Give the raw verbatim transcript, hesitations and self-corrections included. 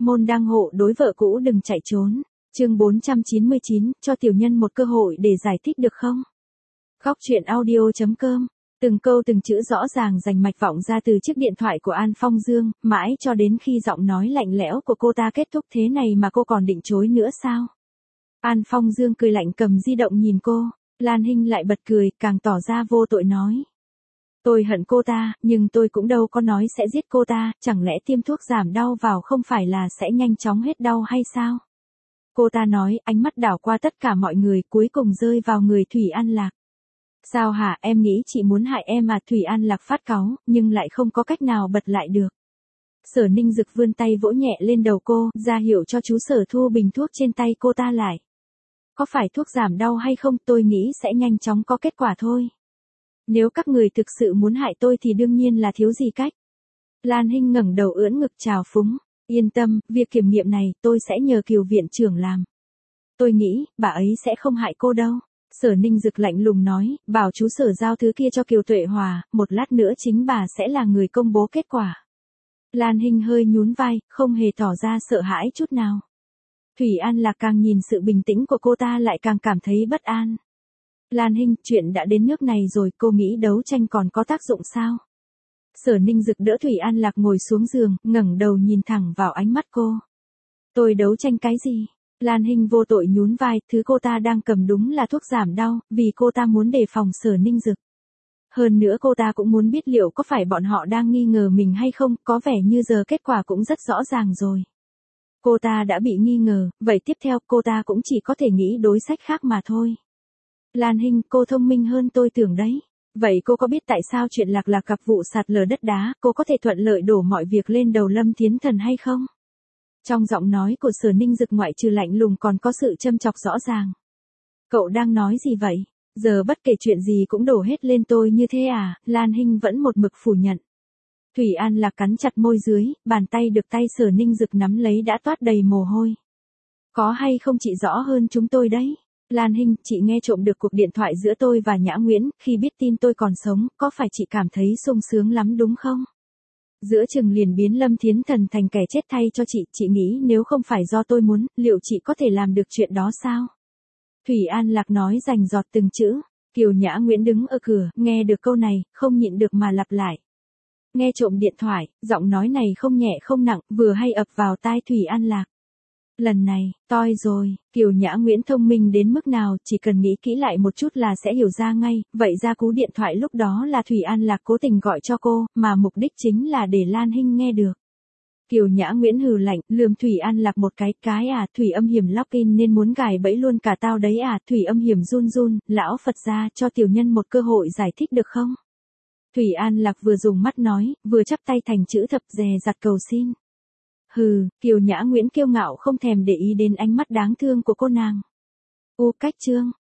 môn đăng hộ đối vợ cũ đừng chạy trốn. Chương bốn trăm chín mươi chín, cho tiểu nhân một cơ hội để giải thích được không? Góc truyện audio chấm com. Từng câu từng chữ rõ ràng rành mạch vọng ra từ chiếc điện thoại của An Phong Dương, mãi cho đến khi giọng nói lạnh lẽo của cô ta kết thúc. Thế này mà cô còn định chối nữa sao? An Phong Dương cười lạnh cầm di động nhìn cô, Lan Hinh lại bật cười, càng tỏ ra vô tội nói. Tôi hận cô ta, nhưng tôi cũng đâu có nói sẽ giết cô ta, chẳng lẽ tiêm thuốc giảm đau vào không phải là sẽ nhanh chóng hết đau hay sao? Cô ta nói, ánh mắt đảo qua tất cả mọi người, cuối cùng rơi vào người Thủy An Lạc. Sao hả, em nghĩ chị muốn hại em à? Thủy An Lạc phát cáu, nhưng lại không có cách nào bật lại được. Sở Ninh Dực vươn tay vỗ nhẹ lên đầu cô, ra hiệu cho chú Sở thu bình thuốc trên tay cô ta lại. Có phải thuốc giảm đau hay không, tôi nghĩ sẽ nhanh chóng có kết quả thôi. Nếu các người thực sự muốn hại tôi thì đương nhiên là thiếu gì cách. Lan Hinh ngẩng đầu ưỡn ngực chào phúng. Yên tâm, việc kiểm nghiệm này tôi sẽ nhờ Kiều viện trưởng làm. Tôi nghĩ, bà ấy sẽ không hại cô đâu. Sở Ninh Dực lạnh lùng nói, bảo chú Sở giao thứ kia cho Kiều Tuệ Hòa, một lát nữa chính bà sẽ là người công bố kết quả. Lan Hinh hơi nhún vai, không hề tỏ ra sợ hãi chút nào. Thủy An Lạc càng nhìn sự bình tĩnh của cô ta lại càng cảm thấy bất an. Lan Hinh, chuyện đã đến nước này rồi, cô nghĩ đấu tranh còn có tác dụng sao? Sở Ninh Dực đỡ Thủy An Lạc ngồi xuống giường, ngẩng đầu nhìn thẳng vào ánh mắt cô. Tôi đấu tranh cái gì? Lan Hinh vô tội nhún vai, thứ cô ta đang cầm đúng là thuốc giảm đau, vì cô ta muốn đề phòng Sở Ninh Dực. Hơn nữa cô ta cũng muốn biết liệu có phải bọn họ đang nghi ngờ mình hay không, có vẻ như giờ kết quả cũng rất rõ ràng rồi. Cô ta đã bị nghi ngờ, vậy tiếp theo cô ta cũng chỉ có thể nghĩ đối sách khác mà thôi. Lan Hinh, cô thông minh hơn tôi tưởng đấy. Vậy cô có biết tại sao chuyện Lạc Lạc gặp vụ sạt lở đất đá, cô có thể thuận lợi đổ mọi việc lên đầu Lâm Thiến Thần hay không? Trong giọng nói của Sở Ninh Dực ngoại trừ lạnh lùng còn có sự châm chọc rõ ràng. Cậu đang nói gì vậy? Giờ bất kể chuyện gì cũng đổ hết lên tôi như thế à? Lan Hinh vẫn một mực phủ nhận. Thủy An Lạc cắn chặt môi dưới, bàn tay được tay Sở Ninh Dực nắm lấy đã toát đầy mồ hôi. Có hay không chị rõ hơn chúng tôi đấy. Lan Hinh, chị nghe trộm được cuộc điện thoại giữa tôi và Nhã Nguyễn, khi biết tin tôi còn sống, có phải chị cảm thấy sung sướng lắm đúng không? Giữa chừng liền biến Lâm Thiến Thần thành kẻ chết thay cho chị, chị nghĩ nếu không phải do tôi muốn, liệu chị có thể làm được chuyện đó sao? Thủy An Lạc nói rành giọt từng chữ, Kiều Nhã Nguyễn đứng ở cửa, nghe được câu này, không nhịn được mà lặp lại. Nghe trộm điện thoại, giọng nói này không nhẹ không nặng, vừa hay ập vào tai Thủy An Lạc. Lần này, toi rồi, Kiều Nhã Nguyễn thông minh đến mức nào, chỉ cần nghĩ kỹ lại một chút là sẽ hiểu ra ngay, vậy ra cú điện thoại lúc đó là Thủy An Lạc cố tình gọi cho cô, mà mục đích chính là để Lan Hinh nghe được. Kiều Nhã Nguyễn hừ lạnh, lườm Thủy An Lạc một cái, cái à, Thủy Âm Hiểm login nên muốn gài bẫy luôn cả tao đấy à, Thủy Âm Hiểm run run, lão Phật gia cho tiểu nhân một cơ hội giải thích được không? Thủy An Lạc vừa dùng mắt nói, vừa chắp tay thành chữ thập dè dặt cầu xin. Hừ, Kiều Nhã Nguyễn kiêu ngạo không thèm để ý đến ánh mắt đáng thương của cô nàng. U cách chương.